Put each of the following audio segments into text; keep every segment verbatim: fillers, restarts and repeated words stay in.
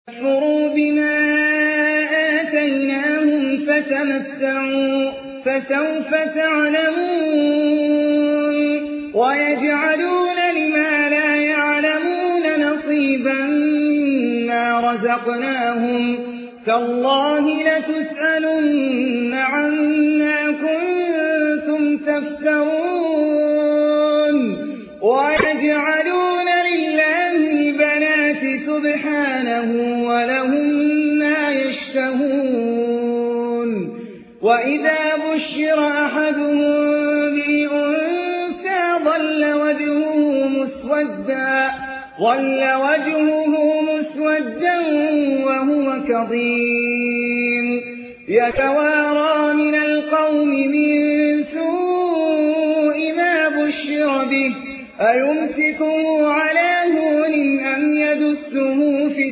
فَكَفَرُوا بِمَا آتَيْنَاهُمْ فَتَمَتَّعُوا فَسَوْفَ تَعْلَمُونَ وَيَجْعَلُونَ لِمَا لَا يَعْلَمُونَ نَصِيبًا مِّمَّا رَزَقْنَاهُمْ ۗ تَاللَّهِ لَتُسْأَلُنَّ عَمَّا كُنتُمْ تَفْتَرُونَ وَيَجْعَلُونَ لِلَّهِ الْبَنَاتِ سُبْحَانَهُ وَلَهُم مَّا يَشْتَهُونَ وَإِذَا بُشِّرَ أَحَدُهُم بِالْأُنثَىٰ ظَلَّ وَجْهُهُ مُسْوَدًّا ظل وجهه مسودا وهو كظيم يتوارى من القوم من سوء ما بشر به أيمسكه على هون أم يدسه في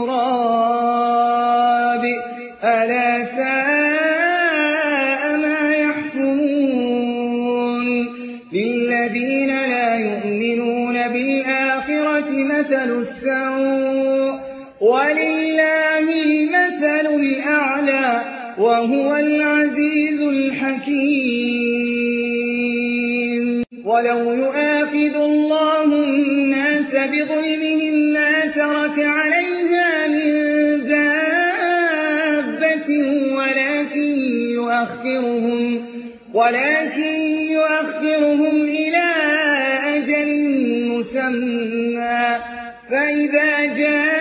التراب ألا ساء ما يحكمون للذين لا يؤمنون بالآخرة مثل السوء ولله المثل الأعلى وهو العزيز الحكيم ولو يؤاخذ الله الناس بظلمهم ما ترك عليها من دابة ولكن يؤخرهم ولكن يؤخرهم إلى أجل مسمى فإذا جاء